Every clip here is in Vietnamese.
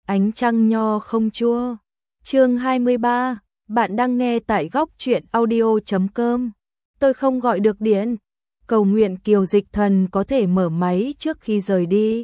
Ánh trăng nho không chua. Chương 23, bạn đang nghe tại góc truyện audio.com. Tôi không gọi được điện. Cầu nguyện Kiều Dịch Thần có thể mở máy trước khi rời đi.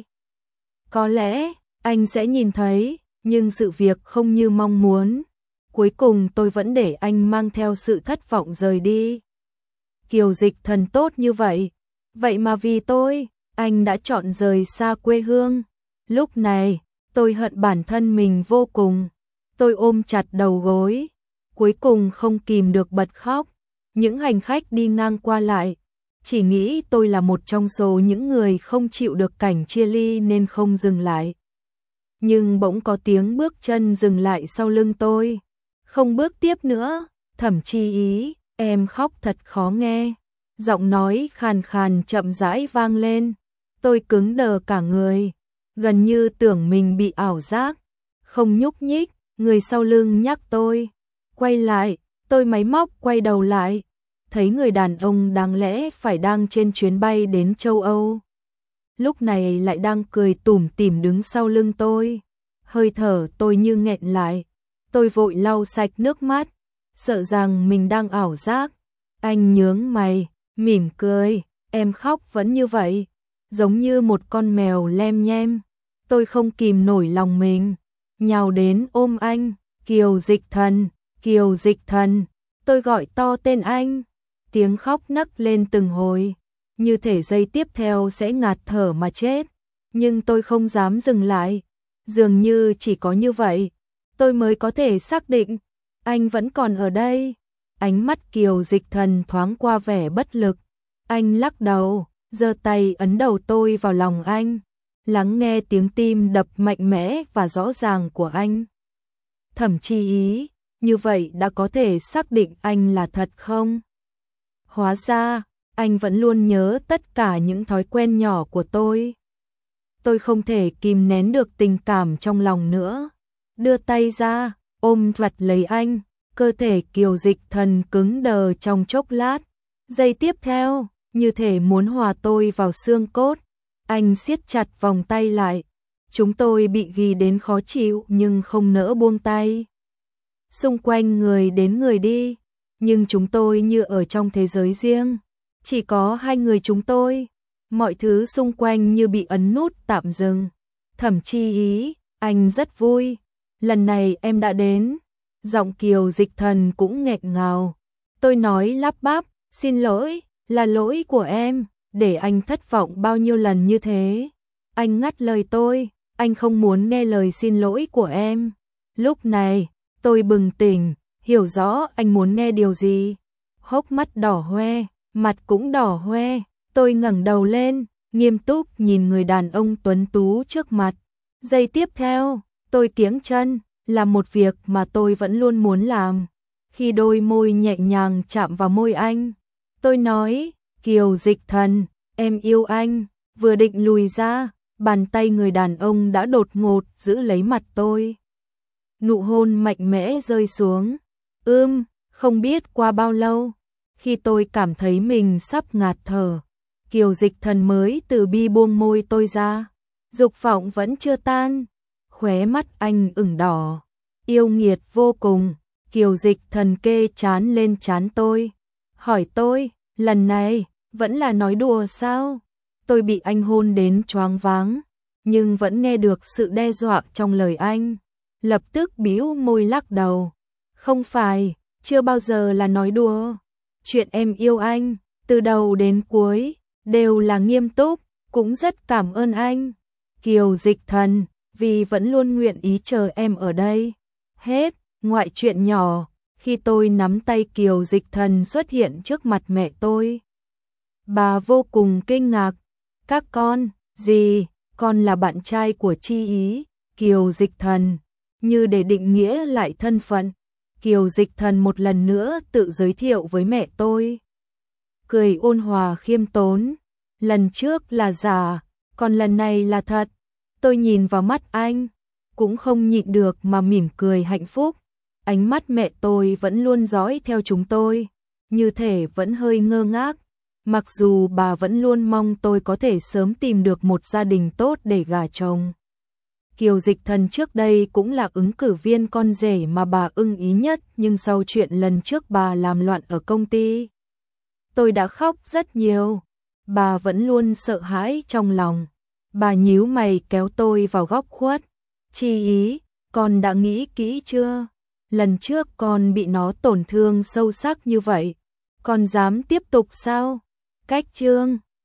Có lẽ anh sẽ nhìn thấy, nhưng sự việc không như mong muốn. Cuối cùng tôi vẫn để anh mang theo sự thất vọng rời đi. Kiều Dịch Thần tốt như vậy, vậy mà vì tôi, anh đã chọn rời xa quê hương. Lúc này, tôi hận bản thân mình vô cùng. Tôi ôm chặt đầu gối, cuối cùng không kìm được bật khóc. Những hành khách đi ngang qua lại, chỉ nghĩ tôi là một trong số những người không chịu được cảnh chia ly nên không dừng lại. Nhưng bỗng có tiếng bước chân dừng lại sau lưng tôi. Không bước tiếp nữa, Thẩm Chi Ý, em khóc thật khó nghe. Giọng nói khàn khàn chậm rãi vang lên. Tôi cứng đờ cả người, gần như tưởng mình bị ảo giác. Không nhúc nhích, người sau lưng nhắc tôi. Quay lại, tôi máy móc quay đầu lại. Thấy người đàn ông đáng lẽ phải đang trên chuyến bay đến châu Âu. Lúc này lại đang cười tủm tỉm đứng sau lưng tôi. Hơi thở tôi như nghẹn lại. Tôi vội lau sạch nước mắt, sợ rằng mình đang ảo giác. Anh nhướng mày, mỉm cười, em khóc vẫn như vậy, giống như một con mèo lem nhem. Tôi không kìm nổi lòng mình, nhào đến ôm anh. Kiều Dịch Thần, Kiều Dịch Thần. Tôi gọi to tên anh, tiếng khóc nấc lên từng hồi, như thể giây tiếp theo sẽ ngạt thở mà chết. Nhưng tôi không dám dừng lại, dường như chỉ có như vậy tôi mới có thể xác định anh vẫn còn ở đây. Ánh mắt Kiều Dịch Thần thoáng qua vẻ bất lực. Anh lắc đầu, giơ tay ấn đầu tôi vào lòng anh, lắng nghe tiếng tim đập mạnh mẽ và rõ ràng của anh. Thẩm Chi Ý, như vậy đã có thể xác định anh là thật không? Hóa ra, anh vẫn luôn nhớ tất cả những thói quen nhỏ của tôi. Tôi không thể kìm nén được tình cảm trong lòng nữa. Đưa tay ra, ôm chặt lấy anh, cơ thể Kiều Dịch Thần cứng đờ trong chốc lát. Giây tiếp theo, như thể muốn hòa tôi vào xương cốt. Anh siết chặt vòng tay lại. Chúng tôi bị ghi đến khó chịu nhưng không nỡ buông tay. Xung quanh người đến người đi, nhưng chúng tôi như ở trong thế giới riêng. Chỉ có hai người chúng tôi. Mọi thứ xung quanh như bị ấn nút tạm dừng. Thẩm Chi Ý, anh rất vui. Lần này em đã đến. Giọng Kiều Dịch Thần cũng nghẹn ngào. Tôi nói lắp bắp, xin lỗi, là lỗi của em, để anh thất vọng bao nhiêu lần như thế. Anh ngắt lời tôi, anh không muốn nghe lời xin lỗi của em. Lúc này, tôi bừng tỉnh, hiểu rõ anh muốn nghe điều gì. Hốc mắt đỏ hoe, mặt cũng đỏ hoe. Tôi ngẩng đầu lên, nghiêm túc nhìn người đàn ông tuấn tú trước mặt. Giây tiếp theo, tôi kiễng chân, làm một việc mà tôi vẫn luôn muốn làm. Khi đôi môi nhẹ nhàng chạm vào môi anh, tôi nói, Kiều Dịch Thần, em yêu anh. Vừa định lùi ra, bàn tay người đàn ông đã đột ngột giữ lấy mặt tôi. Nụ hôn mạnh mẽ rơi xuống. Không biết qua bao lâu, khi tôi cảm thấy mình sắp ngạt thở, Kiều Dịch Thần mới từ bi buông môi tôi ra. Dục vọng vẫn chưa tan, khóe mắt anh ửng đỏ. Yêu nghiệt vô cùng. Kiều Dịch Thần kê trán lên trán tôi, hỏi tôi, lần này vẫn là nói đùa sao? Tôi bị anh hôn đến choáng váng, nhưng vẫn nghe được sự đe dọa trong lời anh. Lập tức bĩu môi lắc đầu. Không phải, chưa bao giờ là nói đùa. Chuyện em yêu anh, từ đầu đến cuối, đều là nghiêm túc, cũng rất cảm ơn anh. Kiều Dịch Thần, vì vẫn luôn nguyện ý chờ em ở đây. Hết, ngoại chuyện nhỏ, khi tôi nắm tay Kiều Dịch Thần xuất hiện trước mặt mẹ tôi. Bà vô cùng kinh ngạc. Các con, gì, con là bạn trai của Chi Ý. Kiều Dịch Thần, như để định nghĩa lại thân phận. Kiều Dịch Thần một lần nữa tự giới thiệu với mẹ tôi. Cười ôn hòa khiêm tốn. Lần trước là giả, còn lần này là thật. Tôi nhìn vào mắt anh, cũng không nhịn được mà mỉm cười hạnh phúc. Ánh mắt mẹ tôi vẫn luôn dõi theo chúng tôi, như thể vẫn hơi ngơ ngác. Mặc dù bà vẫn luôn mong tôi có thể sớm tìm được một gia đình tốt để gả chồng. Kiều Dịch Thần trước đây cũng là ứng cử viên con rể mà bà ưng ý nhất, nhưng sau chuyện lần trước bà làm loạn ở công ty, tôi đã khóc rất nhiều. Bà vẫn luôn sợ hãi trong lòng. Bà nhíu mày kéo tôi vào góc khuất. Chi ý, con đã nghĩ kỹ chưa? Lần trước con bị nó tổn thương sâu sắc như vậy, con dám tiếp tục sao? Cách Trương